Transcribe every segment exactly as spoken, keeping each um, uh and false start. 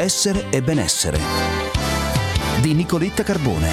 Essere e benessere di Nicoletta Carbone.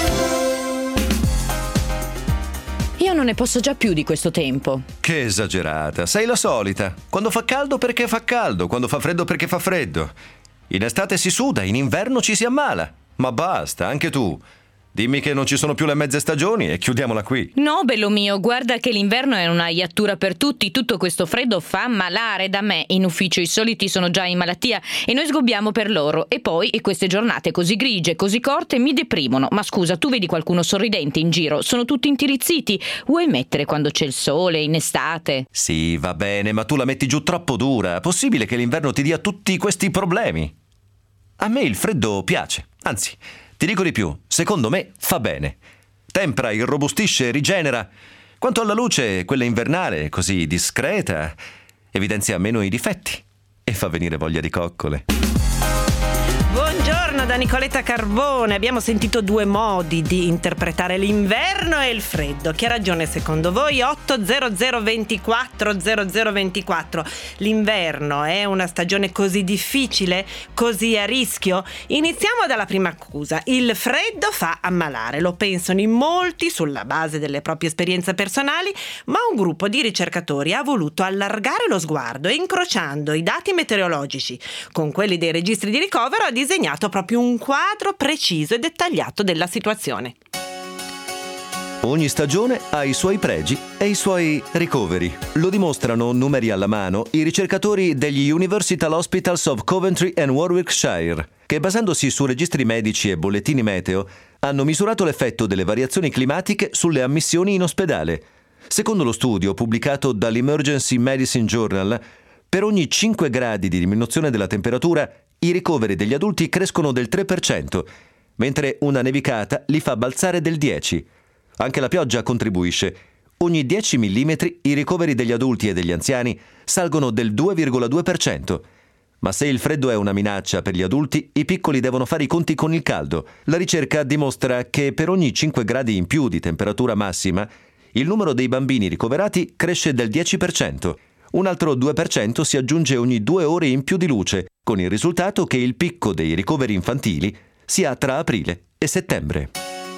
Io non ne posso già più di questo tempo. Che esagerata, sei la solita. Quando fa caldo perché fa caldo, quando fa freddo perché fa freddo. In estate si suda, in inverno ci si ammala. Ma basta, anche tu. Dimmi che non ci sono più le mezze stagioni e chiudiamola qui. No, bello mio, guarda che l'inverno è una iattura per tutti. Tutto questo freddo fa malare. Da me in ufficio i soliti sono già in malattia e noi sgobbiamo per loro. E poi e queste giornate così grigie, così corte mi deprimono. Ma scusa, tu vedi qualcuno sorridente in giro? Sono tutti intirizziti. Vuoi mettere quando c'è il sole, in estate? Sì, va bene, ma tu la metti giù troppo dura. Possibile che l'inverno ti dia tutti questi problemi? A me il freddo piace, anzi, ti dico di più, secondo me fa bene. Tempera, irrobustisce, rigenera. Quanto alla luce, quella invernale, così discreta, evidenzia meno i difetti e fa venire voglia di coccole. Buongiorno da Nicoletta Carbone. Abbiamo sentito due modi di interpretare l'inverno e il freddo. Chi ha ragione secondo voi? otto zero zero ventiquattro zero zero ventiquattro. L'inverno è una stagione così difficile, così a rischio? Iniziamo dalla prima accusa. Il freddo fa ammalare. Lo pensano in molti sulla base delle proprie esperienze personali, ma un gruppo di ricercatori ha voluto allargare lo sguardo e, incrociando i dati meteorologici con quelli dei registri di ricovero, ha disegnato proprio un quadro preciso e dettagliato della situazione. Ogni stagione ha i suoi pregi e i suoi ricoveri. Lo dimostrano, numeri alla mano, i ricercatori degli Universal Hospitals of Coventry and Warwickshire, che basandosi su registri medici e bollettini meteo hanno misurato l'effetto delle variazioni climatiche sulle ammissioni in ospedale. Secondo lo studio pubblicato dall'Emergency Medicine Journal, per ogni cinque gradi di diminuzione della temperatura i ricoveri degli adulti crescono del tre per cento, mentre una nevicata li fa balzare del dieci per cento. Anche la pioggia contribuisce. Ogni dieci millimetri i ricoveri degli adulti e degli anziani salgono del due virgola due per cento. Ma se il freddo è una minaccia per gli adulti, i piccoli devono fare i conti con il caldo. La ricerca dimostra che per ogni cinque gradi in più di temperatura massima, il numero dei bambini ricoverati cresce del dieci per cento. Un altro due per cento si aggiunge ogni due ore in più di luce, con il risultato che il picco dei ricoveri infantili sia tra aprile e settembre.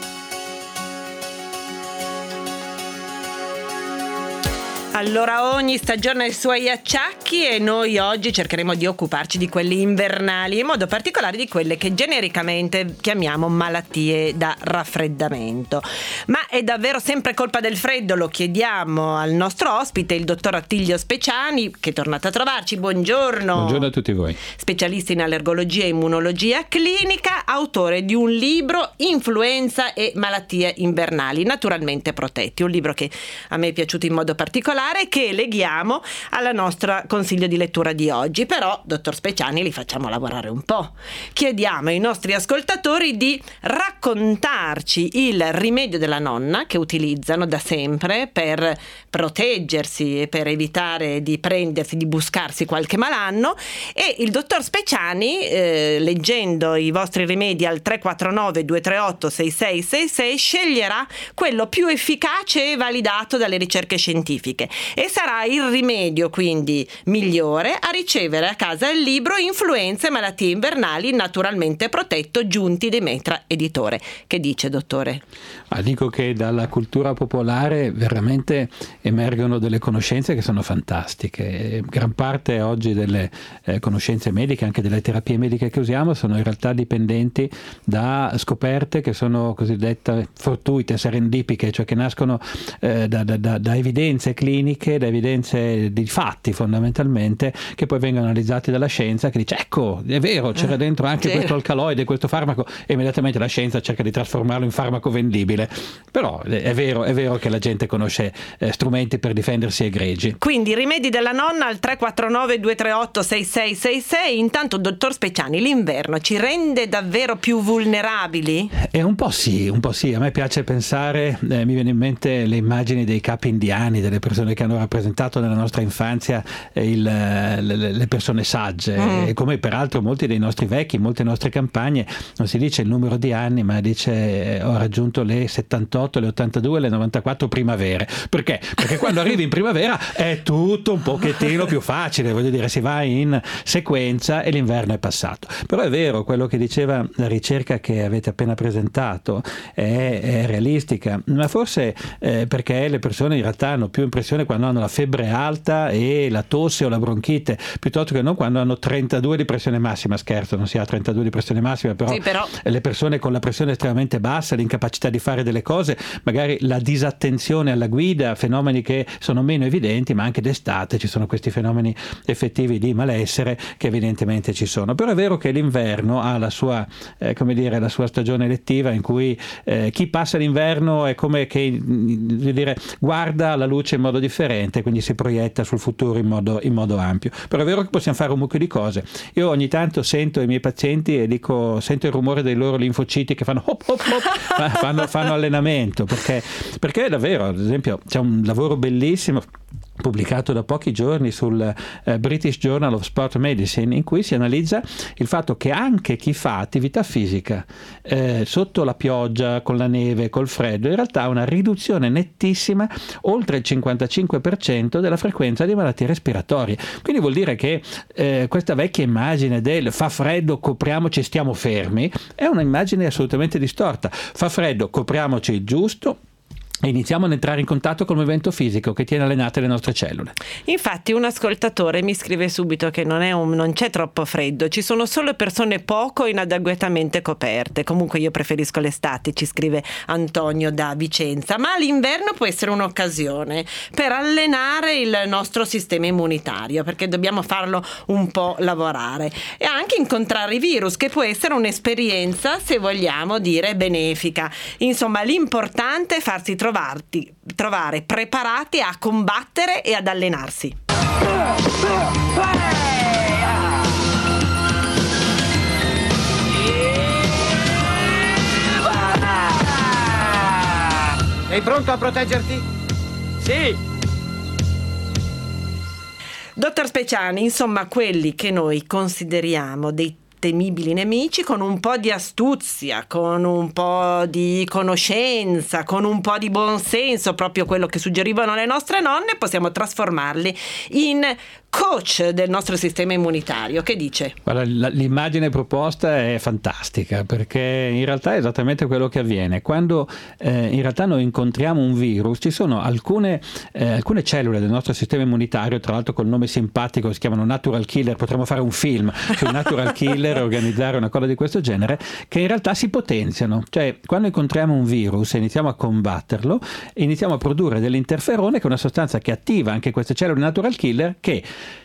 Allora ogni stagione ha i suoi acciacchi e noi oggi cercheremo di occuparci di quelli invernali, in modo particolare di quelle che genericamente chiamiamo malattie da raffreddamento. Ma è davvero sempre colpa del freddo? Lo chiediamo al nostro ospite, il dottor Attilio Speciani, che è tornato a trovarci. Buongiorno. Buongiorno a tutti voi. Specialista in allergologia e immunologia clinica, autore di un libro, Influenza e malattie invernali, naturalmente protetti. Un libro che a me è piaciuto in modo particolare, che leghiamo alla nostra consiglio di lettura di oggi. Però, dottor Speciani, li facciamo lavorare un po'. Chiediamo ai nostri ascoltatori di raccontarci il rimedio della nonna che utilizzano da sempre per proteggersi e per evitare di prendersi, di buscarsi qualche malanno, e il dottor Speciani, eh, leggendo i vostri rimedi al tre quattro nove due tre otto sei sei sei sei, sceglierà quello più efficace e validato dalle ricerche scientifiche. E sarà il rimedio quindi migliore a ricevere a casa il libro Influenza e malattie invernali, naturalmente protetto, Giunti Demetra editore. Che dice, dottore? Ah, dico che dalla cultura popolare veramente emergono delle conoscenze che sono fantastiche. Gran parte oggi delle eh, conoscenze mediche, anche delle terapie mediche che usiamo, sono in realtà dipendenti da scoperte che sono cosiddette fortuite, serendipiche, cioè che nascono eh, da, da, da evidenze cliniche, da evidenze di fatti fondamentalmente, che poi vengono analizzati dalla scienza, che dice ecco, è vero, c'era dentro anche questo alcaloide, questo farmaco, e immediatamente la scienza cerca di trasformarlo in farmaco vendibile. Però è vero, è vero che la gente conosce eh, strumenti per difendersi egregi. Quindi rimedi della nonna al tre quattro nove due tre otto sei sei sei sei. Intanto, dottor Speciani, l'inverno ci rende davvero più vulnerabili? È un po' sì, un po' sì. A me piace pensare, eh, mi viene in mente le immagini dei capi indiani, delle persone che hanno rappresentato nella nostra infanzia il, le, le persone sagge, mm. e come peraltro molti dei nostri vecchi, molte nostre campagne, non si dice il numero di anni, ma dice eh, ho raggiunto le settantotto, le ottantadue, le novantaquattro primavere. Perché? Perché quando arrivi in primavera è tutto un pochettino più facile, voglio dire, si va in sequenza e l'inverno è passato. Però è vero, quello che diceva la ricerca che avete appena presentato è, è realistica, ma forse eh, perché le persone in realtà hanno più impressione quando hanno la febbre alta e la tosse o la bronchite, piuttosto che non quando hanno trentadue di pressione massima. Scherzo, non si ha trentadue di pressione massima, però, sì, però le persone con la pressione estremamente bassa, l'incapacità di fare delle cose, magari la disattenzione alla guida, fenomeni che sono meno evidenti, ma anche d'estate ci sono questi fenomeni effettivi di malessere che evidentemente ci sono. Però è vero che l'inverno ha la sua, eh, come dire, la sua stagione elettiva, in cui eh, chi passa l'inverno è come che, voglio dire, guarda la luce in modo differente, quindi si proietta sul futuro in modo, in modo ampio. Però è vero che possiamo fare un mucchio di cose. Io ogni tanto sento i miei pazienti e dico, sento il rumore dei loro linfociti che fanno hop hop hop, fanno, fanno allenamento, perché, perché davvero, ad esempio, c'è un lavoro bellissimo pubblicato da pochi giorni sul eh, British Journal of Sport Medicine, in cui si analizza il fatto che anche chi fa attività fisica eh, sotto la pioggia, con la neve, col freddo, in realtà ha una riduzione nettissima, oltre il cinquantacinque per cento della frequenza di malattie respiratorie. Quindi vuol dire che eh, questa vecchia immagine del fa freddo, copriamoci, stiamo fermi, è un'immagine assolutamente distorta. Fa freddo, copriamoci il giusto, e iniziamo ad entrare in contatto col movimento fisico che tiene allenate le nostre cellule. Infatti un ascoltatore mi scrive subito che non, è un, non c'è troppo freddo, ci sono solo persone poco inadeguatamente coperte. Comunque io preferisco l'estate, ci scrive Antonio da Vicenza, ma l'inverno può essere un'occasione per allenare il nostro sistema immunitario, perché dobbiamo farlo un po' lavorare, e anche incontrare i virus, che può essere un'esperienza, se vogliamo dire, benefica. Insomma, l'importante è farsi trovare Trovarti, trovare preparati a combattere e ad allenarsi. Sei pronto a proteggerti? Sì! Dottor Speciani, insomma, quelli che noi consideriamo dei temibili nemici, con un po' di astuzia, con un po' di conoscenza, con un po' di buonsenso, proprio quello che suggerivano le nostre nonne, possiamo trasformarli in coach del nostro sistema immunitario. Che dice? Guarda, l'immagine proposta è fantastica, perché in realtà è esattamente quello che avviene quando eh, in realtà noi incontriamo un virus. Ci sono alcune, eh, alcune cellule del nostro sistema immunitario, tra l'altro col nome simpatico, si chiamano natural killer. Potremmo fare un film sui natural killer, organizzare una cosa di questo genere, che in realtà si potenziano. Cioè, quando incontriamo un virus e iniziamo a combatterlo, iniziamo a produrre dell'interferone, che è una sostanza che attiva anche queste cellule natural killer, che,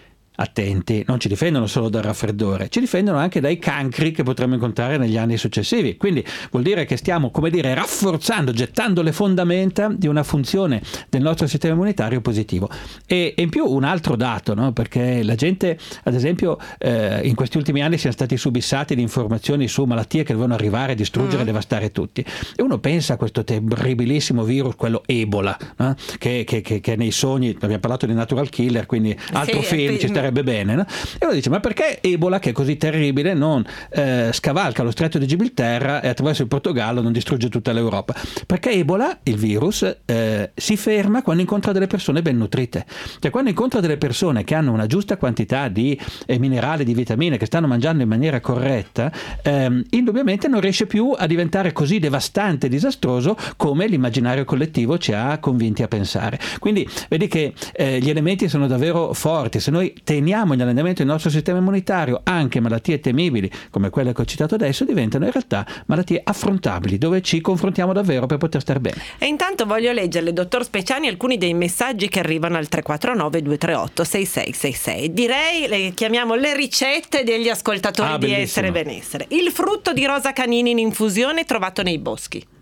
attenti, non ci difendono solo dal raffreddore, ci difendono anche dai cancri che potremo incontrare negli anni successivi. Quindi vuol dire che stiamo, come dire, rafforzando, gettando le fondamenta di una funzione del nostro sistema immunitario positivo. E, e in più un altro dato, no? Perché la gente, ad esempio, eh, in questi ultimi anni siamo stati subissati di informazioni su malattie che devono arrivare, distruggere, mm. devastare tutti. E uno pensa a questo terribilissimo virus, quello Ebola, no? che, che, che, che nei sogni, abbiamo parlato di natural killer, quindi altro sì, film, ci sta bene, no? E uno dice, ma perché Ebola, che è così terribile, non eh, scavalca lo stretto di Gibilterra e attraverso il Portogallo non distrugge tutta l'Europa? Perché Ebola, il virus, eh, si ferma quando incontra delle persone ben nutrite. Cioè, quando incontra delle persone che hanno una giusta quantità di eh, minerali, di vitamine, che stanno mangiando in maniera corretta, ehm, indubbiamente non riesce più a diventare così devastante e disastroso come l'immaginario collettivo ci ha convinti a pensare. Quindi vedi che eh, gli elementi sono davvero forti. Se noi teniamo in allenamento il nostro sistema immunitario, anche malattie temibili come quelle che ho citato adesso diventano in realtà malattie affrontabili, dove ci confrontiamo davvero per poter star bene. E intanto voglio leggerle, dottor Speciani, alcuni dei messaggi che arrivano al tre quattro nove due tre otto sei sei sei sei. Direi, le chiamiamo le ricette degli ascoltatori ah, di Essere Benessere. Il frutto di rosa canini in infusione trovato nei boschi.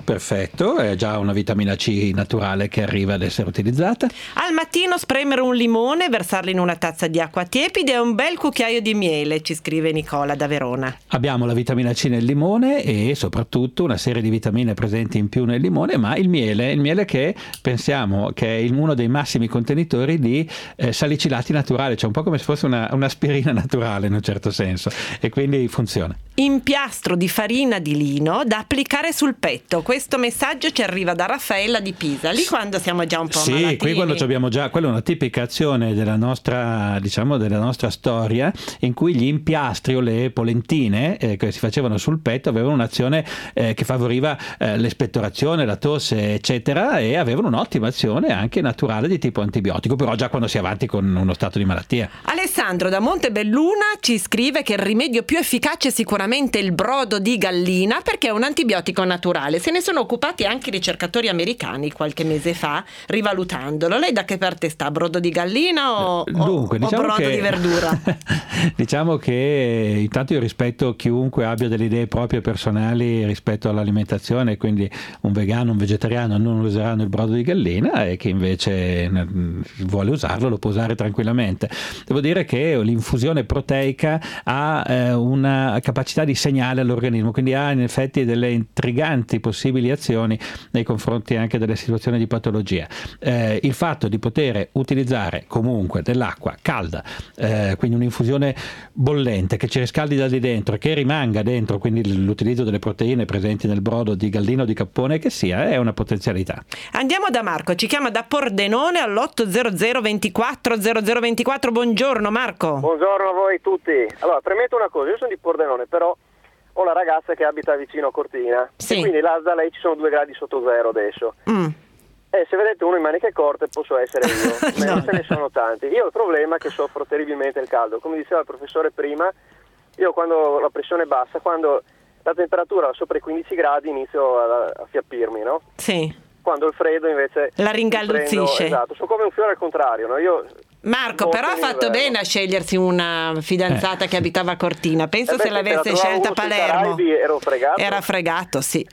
Perfetto, è già una vitamina C naturale che arriva ad essere utilizzata. Al mattino spremere un limone, versarlo in una tazza di acqua tiepida e un bel cucchiaio di miele, ci scrive Nicola da Verona. Abbiamo la vitamina C nel limone e soprattutto una serie di vitamine presenti in più nel limone, ma il miele, il miele che pensiamo che è uno dei massimi contenitori di eh, salicilati naturali, cioè un po' come se fosse una, un'aspirina naturale in un certo senso, e quindi funziona. Impiastro di farina di lino da applicare sul petto. Questo messaggio ci arriva da Raffaella di Pisa, lì quando siamo già un po' sì, malatini. qui quando abbiamo già, quella è una tipica azione della nostra, diciamo, della nostra storia, in cui gli impiastri o le polentine eh, che si facevano sul petto avevano un'azione eh, che favoriva eh, l'espettorazione, la tosse, eccetera, e avevano un'ottima azione anche naturale di tipo antibiotico, però già quando si è avanti con uno stato di malattia. Alessandro da Montebelluna ci scrive che il rimedio più efficace è sicuramente il brodo di gallina, perché è un antibiotico naturale. Se ne sono occupati anche i ricercatori americani qualche mese fa, rivalutandolo. Lei da che parte sta? Brodo di gallina o, Dunque, o, diciamo o brodo che, di verdura? Diciamo che intanto io rispetto chiunque abbia delle idee proprie personali rispetto all'alimentazione, quindi un vegano, un vegetariano non useranno il brodo di gallina, e che invece vuole usarlo lo può usare tranquillamente. Devo dire che l'infusione proteica ha eh, una capacità di segnale all'organismo, quindi ha in effetti delle intriganti possibili azioni nei confronti anche delle situazioni di patologia. Eh, il fatto di poter utilizzare comunque dell'acqua calda, eh, quindi un'infusione bollente che ci riscaldi da di dentro e che rimanga dentro, quindi l'utilizzo delle proteine presenti nel brodo di gallina o di cappone che sia, è una potenzialità. Andiamo da Marco, ci chiama da Pordenone all'otto zero zero ventiquattro zero zero ventiquattro. Buongiorno Marco. Buongiorno a voi tutti. Allora, premetto una cosa, io sono di Pordenone, però ho la ragazza che abita vicino a Cortina, sì. E quindi là da lei ci sono due gradi sotto zero adesso. Mm. E se vedete uno in maniche corte posso essere io, no. Ce ne sono tanti. Io ho il problema che soffro terribilmente il caldo, come diceva il professore prima, io quando ho la pressione bassa, quando la temperatura va sopra i quindici gradi inizio a, a fiappirmi, no? Sì. Quando il freddo invece la ringalluzzisce. Esatto, sono come un fiore al contrario, no? Io Marco, però ha fatto bene a scegliersi una fidanzata eh. che abitava a Cortina. Penso eh beh, se l'avesse scelta a Palermo ero fregato. era fregato, sì.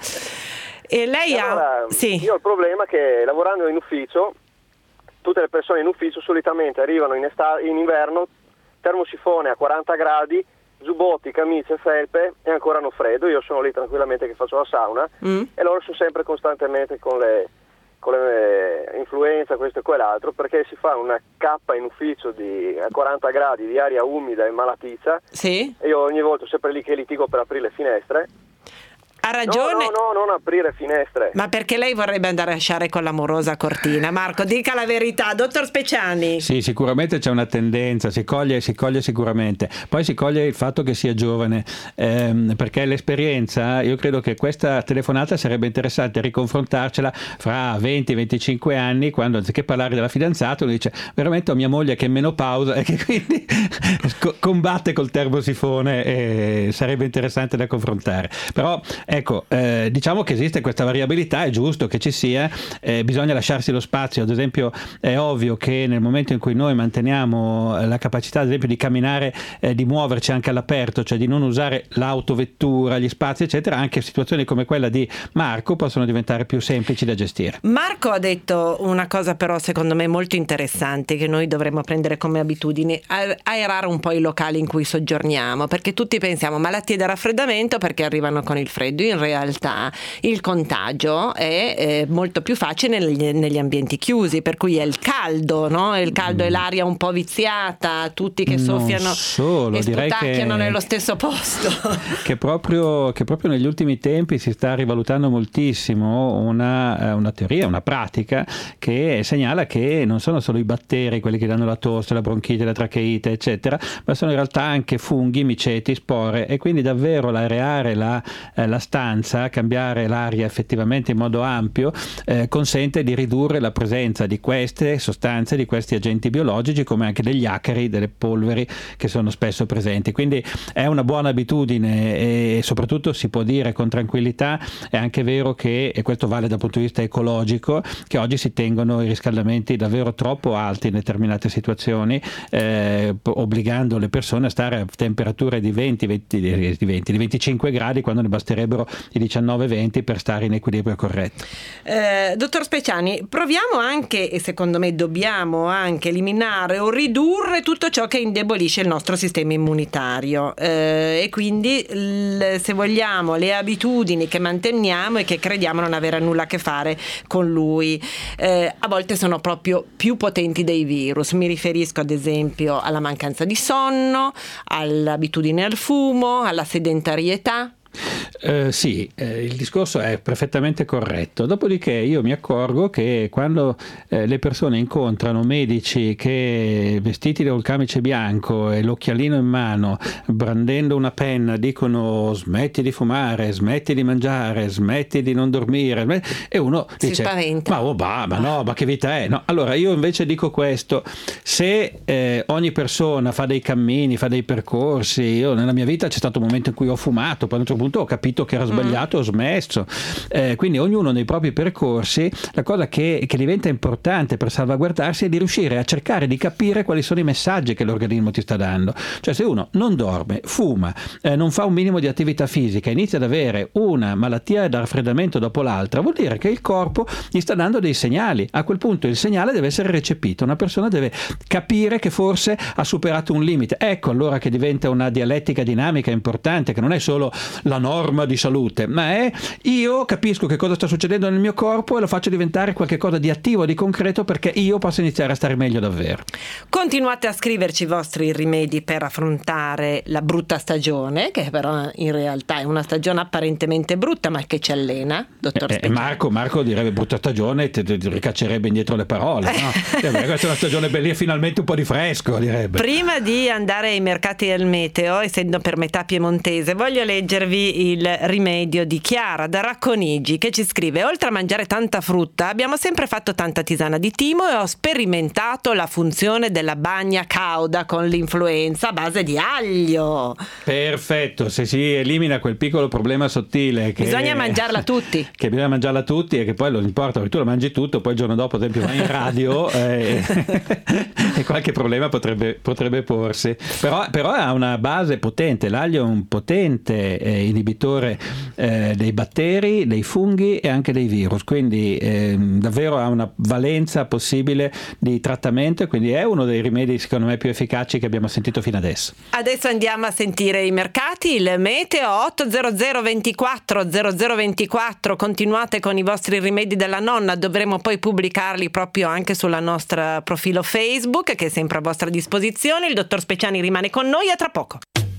E lei e ha allora, sì. Io ho il problema che lavorando in ufficio, tutte le persone in ufficio solitamente arrivano in, esta- in inverno, termosifone a quaranta gradi, giubbotti, camicie, felpe, e ancora hanno freddo. Io sono lì tranquillamente che faccio la sauna mm. e loro sono sempre costantemente con le con le influenza, questo e quell'altro, perché si fa una cappa in ufficio di a quaranta gradi di aria umida e malaticcia. Sì. E io ogni volta sempre lì che litigo per aprire le finestre. Ha ragione. No, no, no, non aprire finestre. Ma perché lei vorrebbe andare a sciare con l'amorosa Cortina? Marco, dica la verità, dottor Speciani. Sì, sicuramente c'è una tendenza, si coglie, si coglie sicuramente. Poi si coglie il fatto che sia giovane, ehm, perché l'esperienza, io credo che questa telefonata sarebbe interessante riconfrontarcela fra venti venticinque anni, quando anziché parlare della fidanzata uno dice veramente ho mia moglie che è in menopausa e che quindi combatte col termosifone, e sarebbe interessante da confrontare. Però ecco, eh, diciamo che esiste questa variabilità, è giusto che ci sia, eh, bisogna lasciarsi lo spazio. Ad esempio è ovvio che nel momento in cui noi manteniamo la capacità ad esempio di camminare, eh, di muoverci anche all'aperto, cioè di non usare l'autovettura, gli spazi eccetera, anche situazioni come quella di Marco possono diventare più semplici da gestire. Marco ha detto una cosa però secondo me molto interessante che noi dovremmo prendere come abitudine, aerare un po' i locali in cui soggiorniamo, perché tutti pensiamo malattie da raffreddamento perché arrivano con il freddo. In realtà il contagio è eh, molto più facile negli, negli ambienti chiusi, per cui è il caldo, no? Il caldo mm. è l'aria un po' viziata, tutti che soffiano solo, e direi sputacchiano che, nello stesso posto. Che proprio, che proprio negli ultimi tempi si sta rivalutando moltissimo una, una teoria, una pratica che segnala che non sono solo i batteri quelli che danno la tosse, la bronchite, la tracheite eccetera, ma sono in realtà anche funghi, miceti, spore, e quindi davvero l'areare la, eh, la stanza, cambiare l'aria effettivamente in modo ampio, eh, consente di ridurre la presenza di queste sostanze, di questi agenti biologici, come anche degli acari, delle polveri che sono spesso presenti. Quindi è una buona abitudine, e soprattutto si può dire con tranquillità, è anche vero che, e questo vale dal punto di vista ecologico, che oggi si tengono i riscaldamenti davvero troppo alti in determinate situazioni, eh, obbligando le persone a stare a temperature di venti, venti, di venti, di venticinque gradi quando ne basterebbero i diciannove venti per stare in equilibrio corretto. Eh, dottor Speciani, proviamo anche, e secondo me dobbiamo anche eliminare o ridurre tutto ciò che indebolisce il nostro sistema immunitario, eh, e quindi l- se vogliamo le abitudini che manteniamo e che crediamo non avere nulla a che fare con lui, eh, a volte sono proprio più potenti dei virus. Mi riferisco ad esempio alla mancanza di sonno, all'abitudine al fumo, alla sedentarietà. Eh, sì, eh, il discorso è perfettamente corretto. Dopodiché io mi accorgo che quando eh, le persone incontrano medici che vestiti col camice bianco e l'occhialino in mano, brandendo una penna, dicono smetti di fumare, smetti di mangiare, smetti di non dormire, smetti... e uno si dice spaventa. ma, oh, bah, ma no, ma che vita è? No. Allora io invece dico questo: se eh, ogni persona fa dei cammini, fa dei percorsi, io nella mia vita c'è stato un momento in cui ho fumato, poi a un certo punto ho capito che era sbagliato, ho smesso, eh, quindi ognuno nei propri percorsi. La cosa che, che diventa importante per salvaguardarsi è di riuscire a cercare di capire quali sono i messaggi che l'organismo ti sta dando. Cioè, se uno non dorme, fuma, eh, non fa un minimo di attività fisica, inizia ad avere una malattia da raffreddamento dopo l'altra, vuol dire che il corpo gli sta dando dei segnali. A quel punto il segnale deve essere recepito, una persona deve capire che forse ha superato un limite. Ecco allora che diventa una dialettica dinamica importante, che non è solo la norma di salute, ma è io capisco che cosa sta succedendo nel mio corpo e lo faccio diventare qualcosa di attivo, di concreto, perché io posso iniziare a stare meglio davvero. Continuate a scriverci i vostri rimedi per affrontare la brutta stagione, che però in realtà è una stagione apparentemente brutta ma che ci allena, dottor eh, Speciani. Marco, Marco direbbe brutta stagione, ti, ti ricaccerebbe indietro le parole, no? Questa è una stagione bella, finalmente un po' di fresco, direbbe. Prima di andare ai mercati del meteo, essendo per metà piemontese, voglio leggervi il rimedio di Chiara da Racconigi, che ci scrive: oltre a mangiare tanta frutta abbiamo sempre fatto tanta tisana di timo e ho sperimentato la funzione della bagna cauda con l'influenza a base di aglio. Perfetto, se si elimina quel piccolo problema sottile che bisogna mangiarla tutti, che bisogna mangiarla tutti e che poi non importa perché tu la mangi tutto, poi il giorno dopo ad esempio vai in radio eh, e qualche problema potrebbe, potrebbe porsi, però, però ha una base potente. L'aglio è un potente eh, inibitore eh, dei batteri, dei funghi e anche dei virus, quindi eh, davvero ha una valenza possibile di trattamento e quindi è uno dei rimedi secondo me più efficaci che abbiamo sentito fino adesso. Adesso andiamo a sentire i mercati, il meteo. Otto zero zero ventiquattro zero zero ventiquattro, continuate con i vostri rimedi della nonna, dovremo poi pubblicarli proprio anche sulla nostra profilo Facebook che è sempre a vostra disposizione. Il dottor Speciani rimane con noi, a tra poco.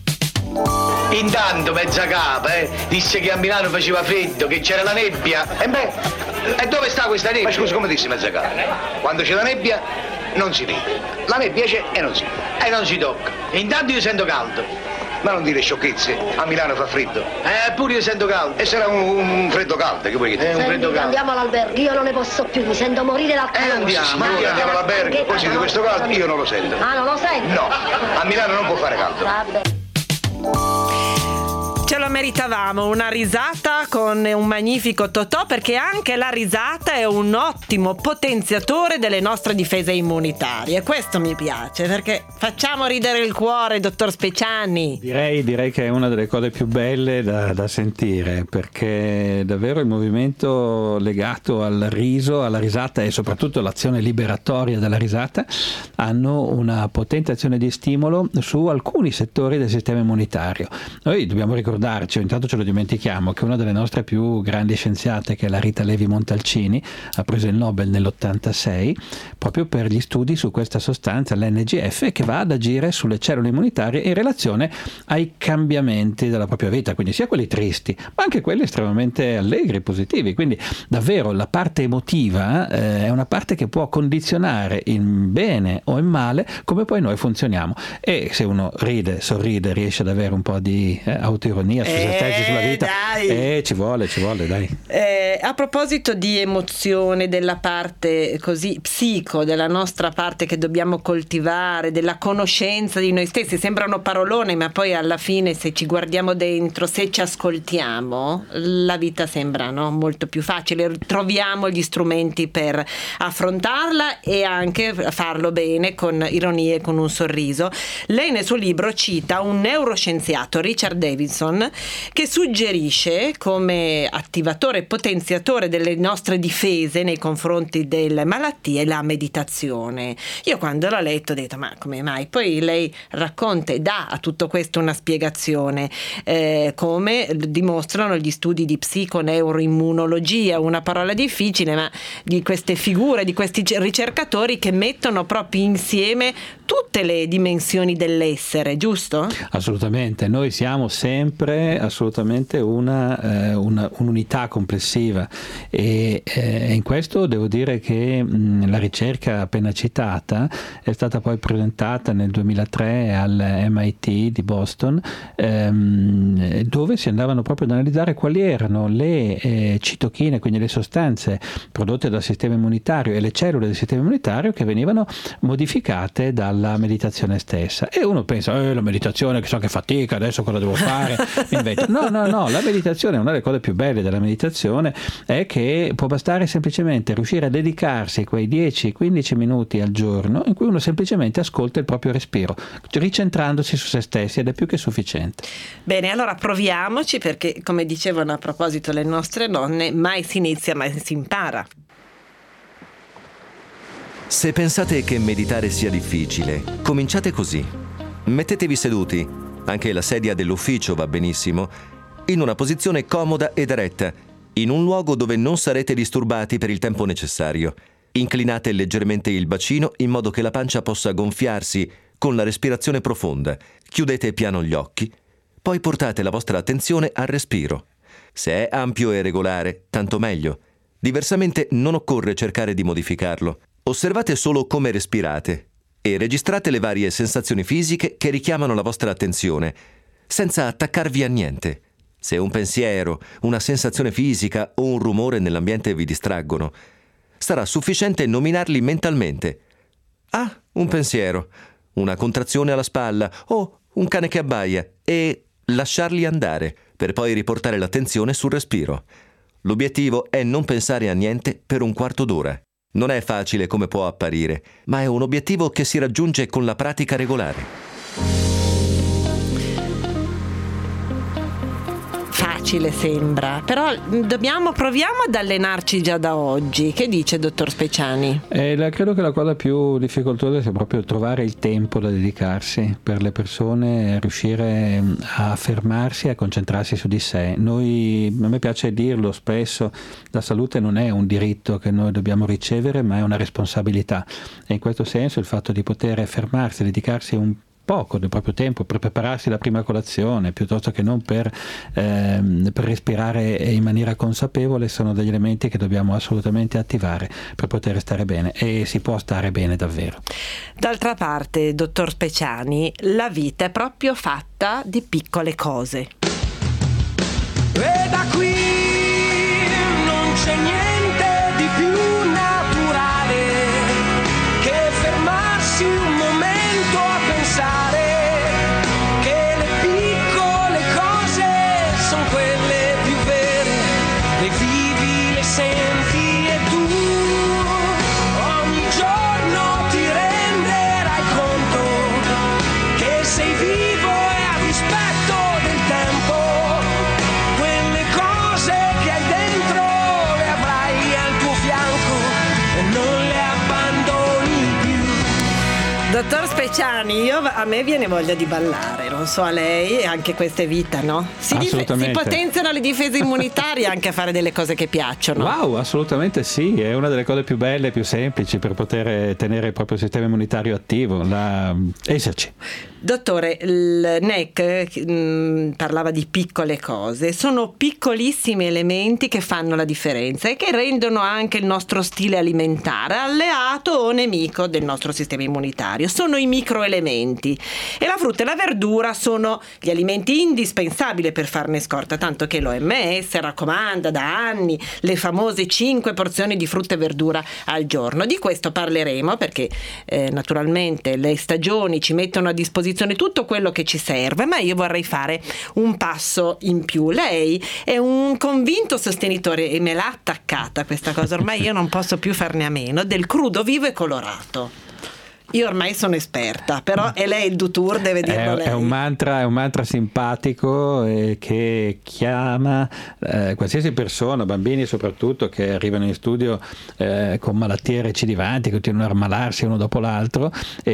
Intanto mezza capa eh, disse che a Milano faceva freddo, che c'era la nebbia. E beh, e dove sta questa nebbia? Ma scusa, come disse mezza capa? Quando c'è la nebbia non si vede, la nebbia c'è e non si vede, e non si tocca. E intanto io sento caldo. Ma non dire sciocchezze, a Milano fa freddo. Eh, pure io sento caldo. E sarà un, un freddo caldo, che vuoi che ti Eh, un freddo caldo. Andiamo all'albergo, io non ne posso più, mi sento morire dal calore. Eh, andiamo, Signori, andiamo all'albergo, poi siete questo caldo, io non lo sento. Ah, non lo sento? No, a Milano non può fare caldo. Vabbè. Ce lo meritavamo, una risata con un magnifico Totò, perché anche la risata è un ottimo potenziatore delle nostre difese immunitarie. Questo mi piace, perché facciamo ridere il cuore, dottor Speciani. Direi, direi che è una delle cose più belle da, da sentire, perché davvero il movimento legato al riso, alla risata e soprattutto l'azione liberatoria della risata hanno una potente azione di stimolo su alcuni settori del sistema immunitario. Noi dobbiamo ricordare intanto ce lo dimentichiamo, che una delle nostre più grandi scienziate, che è la Rita Levi Montalcini, ha preso il Nobel nell'ottantasei proprio per gli studi su questa sostanza, l'N G F, che va ad agire sulle cellule immunitarie in relazione ai cambiamenti della propria vita, quindi sia quelli tristi ma anche quelli estremamente allegri, positivi. Quindi davvero la parte emotiva eh, è una parte che può condizionare in bene o in male come poi noi funzioniamo, e se uno ride, sorride, riesce ad avere un po' di eh, autoironia, economia, su se Eh, stessi, sulla vita. dai. Eh, ci vuole, ci vuole, dai. Eh, a proposito di emozione, della parte così psico, della nostra parte che dobbiamo coltivare, della conoscenza di noi stessi, sembrano parolone, ma poi alla fine se ci guardiamo dentro, se ci ascoltiamo, la vita sembra, no, molto più facile, troviamo gli strumenti per affrontarla e anche farlo bene, con ironia e con un sorriso. Lei nel suo libro cita un neuroscienziato, Richard Davidson, che suggerisce come attivatore e potenziatore delle nostre difese nei confronti delle malattie la meditazione. Io quando l'ho letto ho detto ma come mai? Poi lei racconta e dà a tutto questo una spiegazione, eh, come dimostrano gli studi di psiconeuroimmunologia, una parola difficile, ma di queste figure, di questi ricercatori che mettono proprio insieme tutte le dimensioni dell'essere, giusto? Assolutamente, noi siamo sempre assolutamente una, eh, una un'unità complessiva e eh, in questo devo dire che mh, la ricerca appena citata è stata poi presentata nel duemilatré al M I T di Boston, ehm, dove si andavano proprio ad analizzare quali erano le eh, citochine, quindi le sostanze prodotte dal sistema immunitario e le cellule del sistema immunitario che venivano modificate dalla meditazione stessa. E uno pensa, eh, la meditazione, che so che fatica, adesso cosa devo fare? Mi invento. No, no, no, la meditazione, una delle cose più belle della meditazione è che può bastare semplicemente riuscire a dedicarsi quei dieci quindici minuti al giorno in cui uno semplicemente ascolta il proprio respiro, ricentrandosi su se stessi, ed è più che sufficiente. Bene, allora proviamoci, perché come dicevano a proposito le nostre nonne, mai si inizia, mai si impara. Se pensate che meditare sia difficile, cominciate così. Mettetevi seduti, anche la sedia dell'ufficio va benissimo, in una posizione comoda ed eretta, in un luogo dove non sarete disturbati per il tempo necessario. Inclinate leggermente il bacino in modo che la pancia possa gonfiarsi con la respirazione profonda. Chiudete piano gli occhi, poi portate la vostra attenzione al respiro. Se è ampio e regolare, tanto meglio. Diversamente non occorre cercare di modificarlo. Osservate solo come respirate e registrate le varie sensazioni fisiche che richiamano la vostra attenzione, senza attaccarvi a niente. Se un pensiero, una sensazione fisica o un rumore nell'ambiente vi distraggono, sarà sufficiente nominarli mentalmente. Ah, un pensiero, una contrazione alla spalla o un cane che abbaia, e lasciarli andare per poi riportare l'attenzione sul respiro. L'obiettivo è non pensare a niente per un quarto d'ora. Non è facile come può apparire, ma è un obiettivo che si raggiunge con la pratica regolare. Facile sembra, però dobbiamo, proviamo ad allenarci già da oggi. Che dice, dottor Speciani? Eh, la, credo che la cosa più difficoltosa sia proprio trovare il tempo da dedicarsi per le persone, riuscire a fermarsi e a concentrarsi su di sé. Noi, a me piace dirlo spesso, la salute non è un diritto che noi dobbiamo ricevere, ma è una responsabilità, e in questo senso il fatto di poter fermarsi, dedicarsi un poco del proprio tempo per prepararsi la prima colazione piuttosto che non per, ehm, per respirare in maniera consapevole sono degli elementi che dobbiamo assolutamente attivare per poter stare bene, e si può stare bene davvero. D'altra parte, dottor Speciani, la vita è proprio fatta di piccole cose. E da qui non c'è niente di più naturale che fermarsi un momento a pensare che le piccole cose sono quelle più vere, le vivi, le senti e tu ogni giorno ti renderai conto che sei vivo e a rispetto del tempo. Quelle cose che hai dentro le avrai al tuo fianco e non le abbandoni più. Dottor Speciani, io, a me viene voglia di ballare, non so a lei, e anche questa è vita, no? Si, dif- si potenziano le difese immunitarie anche a fare delle cose che piacciono. Wow, assolutamente sì, è una delle cose più belle e più semplici per poter tenere il proprio sistema immunitario attivo, la... esserci. Dottore, il N E C mh, parlava di piccole cose, sono piccolissimi elementi che fanno la differenza e che rendono anche il nostro stile alimentare alleato o nemico del nostro sistema immunitario. immunitario, sono i microelementi, e la frutta e la verdura sono gli alimenti indispensabili per farne scorta, tanto che l'O M S raccomanda da anni le famose cinque porzioni di frutta e verdura al giorno. Di questo parleremo perché eh, naturalmente le stagioni ci mettono a disposizione tutto quello che ci serve, ma io vorrei fare un passo in più. Lei è un convinto sostenitore, e me l'ha attaccata questa cosa, ormai io non posso più farne a meno, del crudo vivo e colorato. Io ormai sono esperta, però è lei il dutour, deve dirlo è, lei. È un mantra, è un mantra simpatico eh, che chiama eh, qualsiasi persona, bambini soprattutto, che arrivano in studio eh, con malattie recidivanti, continuano a ammalarsi uno dopo l'altro,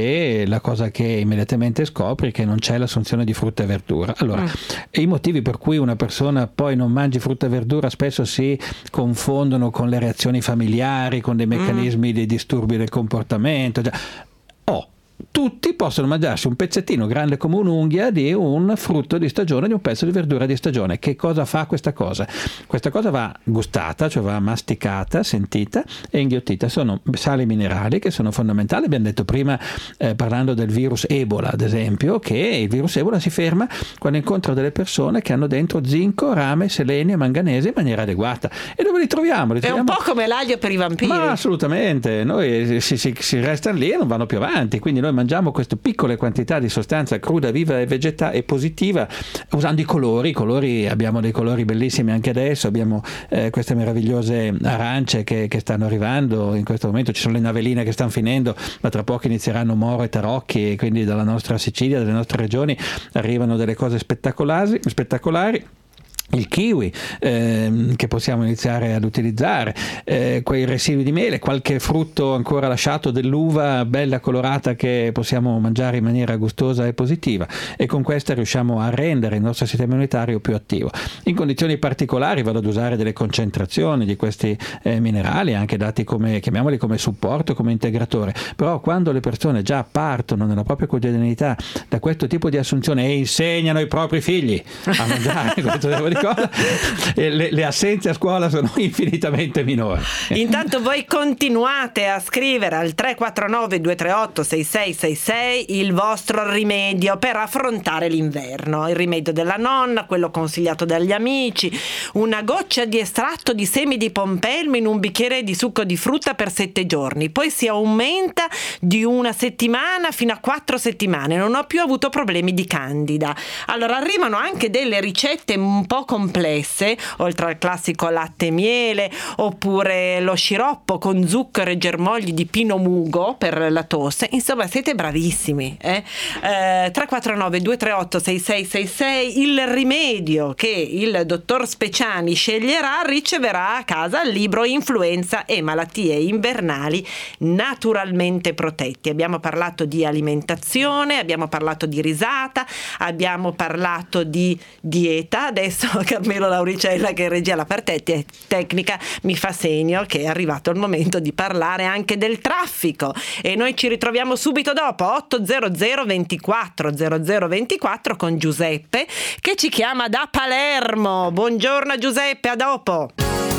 e la cosa che immediatamente scopri è che non c'è l'assunzione di frutta e verdura. Allora, mm. i motivi per cui una persona poi non mangi frutta e verdura spesso si confondono con le reazioni familiari, con dei meccanismi mm. di disturbi del comportamento. Cioè, Oh, tutti possono mangiarsi un pezzettino grande come un'unghia di un frutto di stagione, di un pezzo di verdura di stagione. Che cosa fa questa cosa? Questa cosa va gustata, cioè va masticata, sentita e inghiottita. Sono sali minerali che sono fondamentali. Abbiamo detto prima, eh, parlando del virus Ebola ad esempio, che il virus Ebola si ferma quando incontra delle persone che hanno dentro zinco, rame, selenio e manganese in maniera adeguata. E dove li troviamo? Li troviamo... È un po' come l'aglio per i vampiri. Ma assolutamente, noi si, si, si restano lì e non vanno più avanti, quindi noi mangiamo queste piccole quantità di sostanza cruda, viva e vegetale e positiva, usando i colori. I colori, abbiamo dei colori bellissimi anche adesso, abbiamo eh, queste meravigliose arance che, che stanno arrivando in questo momento, ci sono le naveline che stanno finendo, ma tra poco inizieranno moro e tarocchi, e quindi dalla nostra Sicilia, dalle nostre regioni arrivano delle cose spettacolari, spettacolari. Il kiwi ehm, che possiamo iniziare ad utilizzare, eh, quei residui di miele, qualche frutto ancora lasciato dell'uva bella colorata che possiamo mangiare in maniera gustosa e positiva, e con questa riusciamo a rendere il nostro sistema immunitario più attivo. In condizioni particolari vado ad usare delle concentrazioni di questi eh, minerali, anche dati come, chiamiamoli come supporto, come integratore. Però quando le persone già partono nella propria quotidianità da questo tipo di assunzione e insegnano ai propri figli a mangiare questo tipo di cosa, le, le assenze a scuola sono infinitamente minori. Intanto voi continuate a scrivere al tre quattro nove due tre otto sei sei sei sei il vostro rimedio per affrontare l'inverno, il rimedio della nonna, quello consigliato dagli amici: una goccia di estratto di semi di pompelmo in un bicchiere di succo di frutta per sette giorni, poi si aumenta di una settimana fino a quattro settimane, non ho più avuto problemi di candida. Allora arrivano anche delle ricette un po' complesse, oltre al classico latte e miele, oppure lo sciroppo con zucchero e germogli di pino mugo per la tosse. Insomma, siete bravissimi, eh? Eh, tre quattro nove due tre otto sei sei sei sei, il rimedio che il dottor Speciani sceglierà riceverà a casa il libro Influenza e malattie invernali naturalmente protetti. Abbiamo parlato di alimentazione, abbiamo parlato di risata, abbiamo parlato di dieta. Adesso Carmelo Lauricella, che regia la parte te- tecnica, mi fa segno che è arrivato il momento di parlare anche del traffico, e noi ci ritroviamo subito dopo otto zero zero ventiquattro zero zero ventiquattro con Giuseppe che ci chiama da Palermo. Buongiorno Giuseppe, a dopo.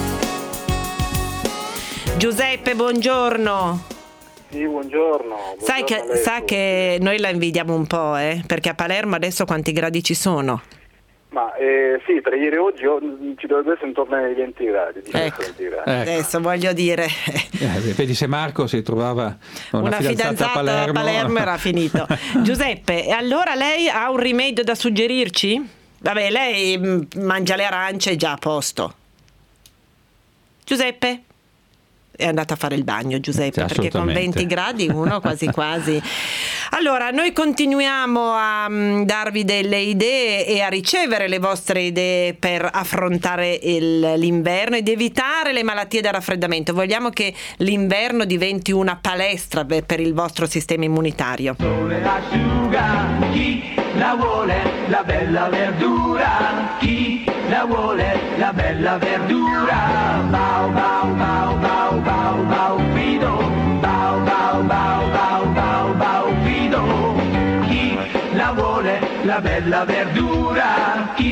Giuseppe, buongiorno. Sì, buongiorno. buongiorno Sai che, sa che noi la invidiamo un po', eh? Perché a Palermo adesso quanti gradi ci sono? Ma eh, sì, tra ieri e oggi oh, ci dovrebbe essere intorno ai venti gradi. Ecco, venti gradi. Ecco. Adesso voglio dire, eh, vedi, se Marco si trovava una, una fidanzata, fidanzata a Palermo, a Palermo era finito. Giuseppe, allora lei ha un rimedio da suggerirci? Vabbè, lei mangia le arance, già a posto. Giuseppe? È andata a fare il bagno, Giuseppe, sì, perché con venti gradi uno quasi quasi. Allora, noi continuiamo a um, darvi delle idee e a ricevere le vostre idee per affrontare il, l'inverno ed evitare le malattie da raffreddamento. Vogliamo che l'inverno diventi una palestra per, per il vostro sistema immunitario. Sole asciuga, chi la vuole, la bella verdura, chi la vuole, la bella verdura. Bau, bau, bau, bau, bau, bau, fido, bau, bau, bau, bau, bau, bau, fido, chi la vuole, la bella verdura, chi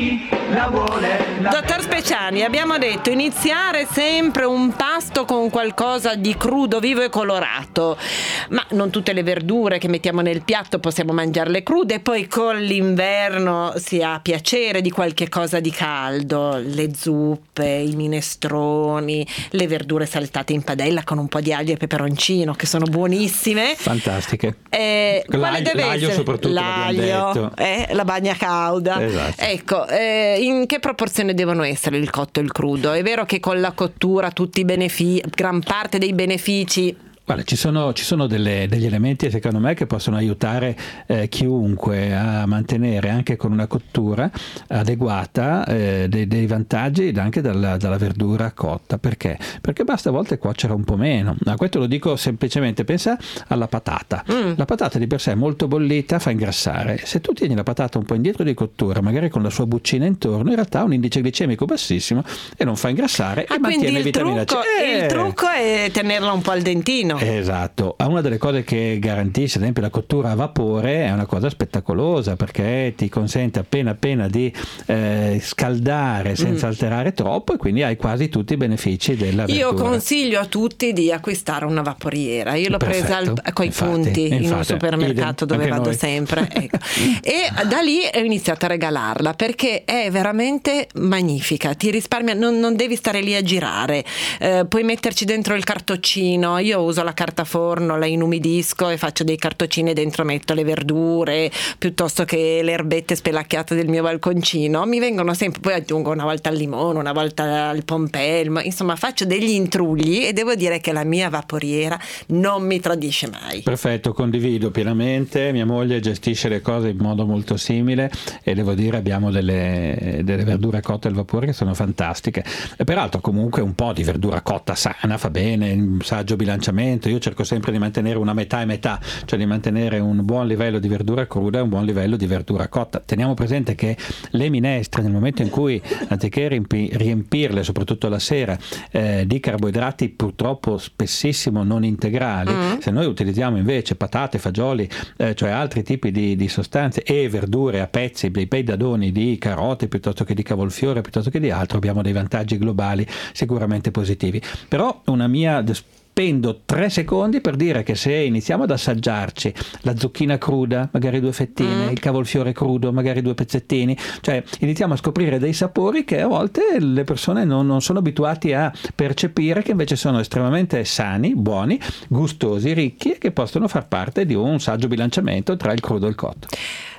la vuole la Dottor Speciani, abbiamo detto iniziare sempre un pasto con qualcosa di crudo, vivo e colorato, ma non tutte le verdure che mettiamo nel piatto possiamo mangiarle crude, poi con l'inverno si ha piacere di qualche cosa di caldo, le zuppe, i minestroni, le verdure saltate in padella con un po' di aglio e peperoncino che sono buonissime. Fantastiche. Eh, quale L'aglio, deve l'aglio essere? soprattutto, l'abbiamo detto. Eh, la bagna cauda. Esatto. Ecco, eh, in che proporzione devono essere il cotto e il crudo? È vero che con la cottura tutti i benefici, gran parte dei benefici. Guarda, ci sono, ci sono delle, degli elementi secondo me che possono aiutare eh, chiunque a mantenere anche con una cottura adeguata eh, dei, dei vantaggi anche dalla, dalla verdura cotta. Perché? Perché basta a volte cuocere un po' meno. Ma questo lo dico semplicemente, pensa alla patata. Mm. La patata di per sé è molto bollita, fa ingrassare. Se tu tieni la patata un po' indietro di cottura, magari con la sua buccina intorno, in realtà ha un indice glicemico bassissimo e non fa ingrassare ah, e mantiene il vitamina trucco, C. Eh. Il trucco è tenerla un po' al dentino. Esatto, una delle cose che garantisce ad esempio la cottura a vapore è una cosa spettacolosa, perché ti consente appena appena di eh, scaldare senza mm. alterare troppo, e quindi hai quasi tutti i benefici della verdura. Io consiglio a tutti di acquistare una vaporiera, io l'ho Perfetto. presa al, coi infatti, punti infatti, in un supermercato idem, dove vado noi. sempre, ecco. E da lì ho iniziato a regalarla perché è veramente magnifica, ti risparmia, non, non devi stare lì a girare, eh, puoi metterci dentro il cartoccino. Io uso la carta forno, la inumidisco e faccio dei cartoccini, dentro metto le verdure piuttosto che le erbette spelacchiate del mio balconcino, mi vengono sempre, poi aggiungo una volta il limone, una volta il pompelmo, insomma faccio degli intrugli e devo dire che la mia vaporiera non mi tradisce mai. Perfetto, condivido pienamente, mia moglie gestisce le cose in modo molto simile e devo dire abbiamo delle, delle verdure cotte al vapore che sono fantastiche, e peraltro comunque un po' di verdura cotta sana fa bene, un saggio bilanciamento. Io cerco sempre di mantenere una metà e metà, cioè di mantenere un buon livello di verdura cruda e un buon livello di verdura cotta. Teniamo presente che le minestre, nel momento in cui anziché riempi, riempirle soprattutto la sera eh, di carboidrati purtroppo spessissimo non integrali, mm. se noi utilizziamo invece patate, fagioli, eh, cioè altri tipi di, di sostanze e verdure a pezzi, dei bei dadoni di carote piuttosto che di cavolfiore piuttosto che di altro, abbiamo dei vantaggi globali sicuramente positivi. Però una mia spendo tre secondi per dire che se iniziamo ad assaggiarci la zucchina cruda, magari due fettine, mm. il cavolfiore crudo, magari due pezzettini, cioè iniziamo a scoprire dei sapori che a volte le persone non, non sono abituati a percepire, che invece sono estremamente sani, buoni, gustosi, ricchi e che possono far parte di un saggio bilanciamento tra il crudo e il cotto.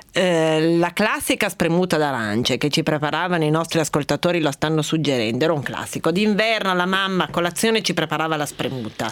Eh, la classica spremuta d'arance che ci preparavano i nostri ascoltatori lo stanno suggerendo, era un classico d'inverno, la mamma a colazione ci preparava la spremuta.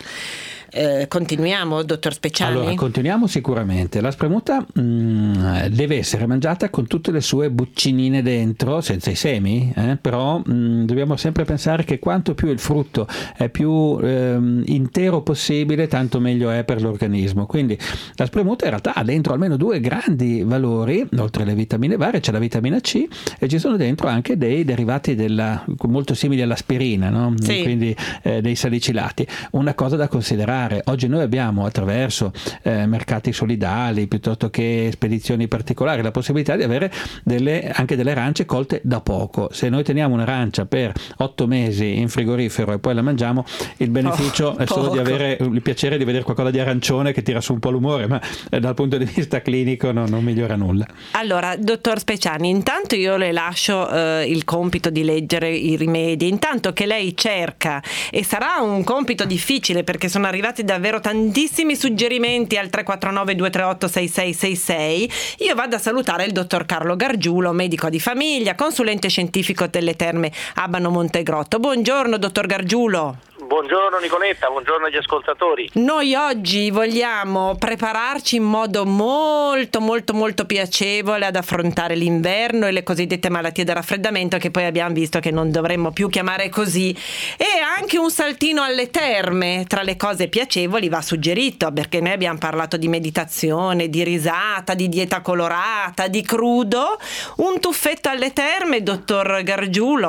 Eh, continuiamo, dottor Speciani? Allora, continuiamo sicuramente. La spremuta mh, deve essere mangiata con tutte le sue buccinine dentro, senza i semi, eh? però mh, dobbiamo sempre pensare che quanto più il frutto è più ehm, intero possibile, tanto meglio è per l'organismo. Quindi la spremuta in realtà ha dentro almeno due grandi valori, oltre alle vitamine varie c'è la vitamina C e ci sono dentro anche dei derivati della, molto simili all'aspirina, no? Sì. Quindi eh, dei salicilati. Una cosa da considerare: oggi noi abbiamo attraverso eh, mercati solidali piuttosto che spedizioni particolari la possibilità di avere delle, anche delle arance colte da poco. Se noi teniamo un'arancia per otto mesi in frigorifero e poi la mangiamo, il beneficio oh, è solo poco. Di avere il piacere di vedere qualcosa di arancione che tira su un po' l'umore, ma eh, dal punto di vista clinico no, non migliora nulla. Allora, dottor Speciani, intanto io le lascio eh, il compito di leggere i rimedi, intanto che lei cerca, e sarà un compito difficile perché sono arrivati davvero tantissimi suggerimenti al tre quattro nove due tre otto sei sei sei sei. Io vado a salutare il dottor Carlo Gargiulo, medico di famiglia, consulente scientifico delle Terme Abano Montegrotto. Buongiorno dottor Gargiulo. Buongiorno Nicoletta, buongiorno agli ascoltatori. Noi oggi vogliamo prepararci in modo molto molto molto piacevole ad affrontare l'inverno e le cosiddette malattie da raffreddamento, che poi abbiamo visto che non dovremmo più chiamare così, e anche un saltino alle terme tra le cose piacevoli va suggerito, perché noi abbiamo parlato di meditazione, di risata, di dieta colorata, di crudo. Un tuffetto alle terme, dottor Gargiulo?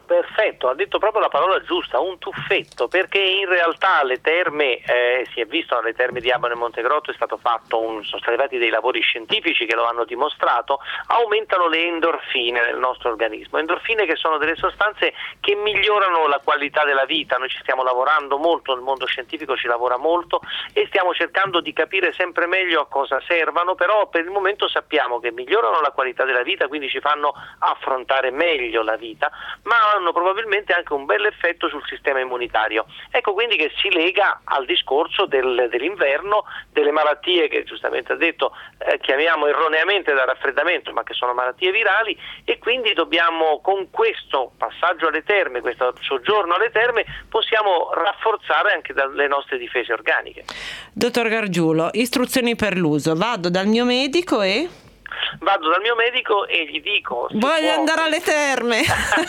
Perfetto, ha detto proprio la parola giusta, un tuffetto, perché in realtà le terme, eh, si è visto alle terme di Abano e Montegrotto, è stato fatto un, sono stati fatti dei lavori scientifici che lo hanno dimostrato, aumentano le endorfine nel nostro organismo, endorfine che sono delle sostanze che migliorano la qualità della vita. Noi ci stiamo lavorando molto, il mondo scientifico ci lavora molto e stiamo cercando di capire sempre meglio a cosa servano, però per il momento sappiamo che migliorano la qualità della vita, quindi ci fanno affrontare meglio la vita, ma hanno probabilmente anche un bel effetto sul sistema immunitario. Ecco quindi che si lega al discorso del, dell'inverno, delle malattie che giustamente ha detto eh, chiamiamo erroneamente da raffreddamento, ma che sono malattie virali, e quindi dobbiamo, con questo passaggio alle terme, questo soggiorno alle terme, possiamo rafforzare anche le nostre difese organiche. Dottor Gargiulo, istruzioni per l'uso. Vado dal mio medico e... Vado dal mio medico e gli dico voglio può... andare alle terme.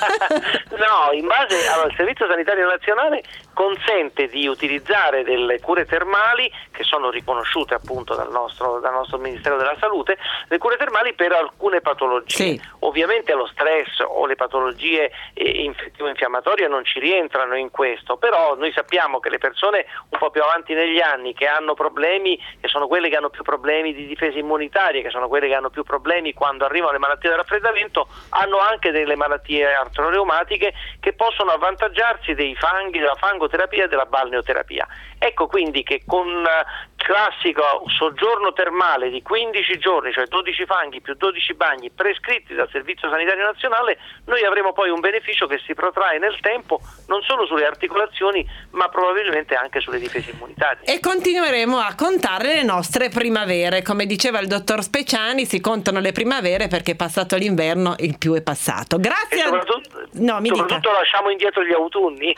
No, in base al Servizio Sanitario Nazionale consente di utilizzare delle cure termali che sono riconosciute appunto dal nostro, dal nostro Ministero della Salute, le cure termali per alcune patologie. Sì. Ovviamente lo stress o le patologie infettivo-infiammatorie non ci rientrano in questo, però noi sappiamo che le persone un po' più avanti negli anni che hanno problemi, che sono quelle che hanno più problemi di difesa immunitaria, che sono quelle che hanno più problemi quando arrivano le malattie del raffreddamento, hanno anche delle malattie artroreumatiche che possono avvantaggiarsi dei fanghi, della fangoterapia e della balneoterapia. Ecco quindi che con classico soggiorno termale di quindici giorni, cioè dodici fanghi più dodici bagni prescritti dal Servizio Sanitario Nazionale, noi avremo poi un beneficio che si protrae nel tempo non solo sulle articolazioni ma probabilmente anche sulle difese immunitarie. E continueremo a contare le nostre primavere, come diceva il dottor Speciani, si contano le primavere perché passato l'inverno il più è passato. Grazie. E soprattutto, a... no, mi soprattutto dica. lasciamo indietro gli autunni.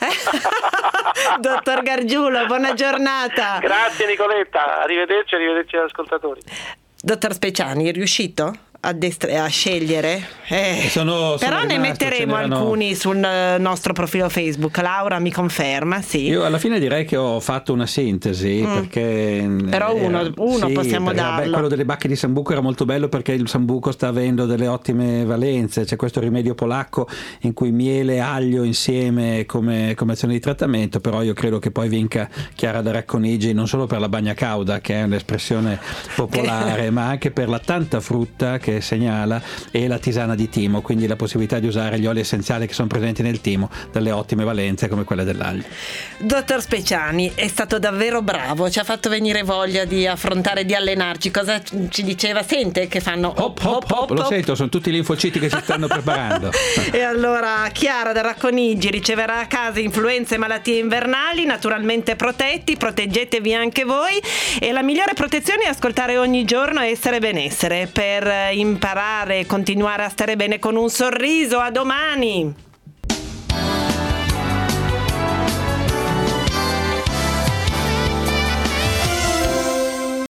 Dottor Gargiulo, buona giornata. Grazie Nicoletta, arrivederci, arrivederci agli ascoltatori. Dottor Speciani, è riuscito a, destra- a scegliere? Eh. Sono, sono Però ne rimasto, metteremo alcuni sul nostro profilo Facebook. Laura mi conferma, sì. Io alla fine direi che ho fatto una sintesi, mm. perché però uno, era, uno sì, possiamo perché, darlo. Vabbè, quello delle bacche di sambuco era molto bello perché il sambuco sta avendo delle ottime valenze. C'è questo rimedio polacco in cui miele e aglio insieme come, come azione di trattamento, però io credo che poi vinca Chiara da Racconigi non solo per la bagna cauda, che è un'espressione popolare, ma anche per la tanta frutta che segnala, e la tisana di timo, quindi la possibilità di usare gli oli essenziali che sono presenti nel timo, dalle ottime valenze come quelle dell'aglio. Dottor Speciani è stato davvero bravo, ci ha fatto venire voglia di affrontare, di allenarci. Cosa ci diceva? Sente che fanno hop hop hop, hop lo hop. Sento, sono tutti gli linfociti che si stanno preparando. E allora Chiara da Racconigi riceverà a casa influenze e malattie invernali, naturalmente protetti, proteggetevi anche voi, e la migliore protezione è ascoltare ogni giorno Essere Benessere per imparare e continuare a stare bene con un sorriso. A domani.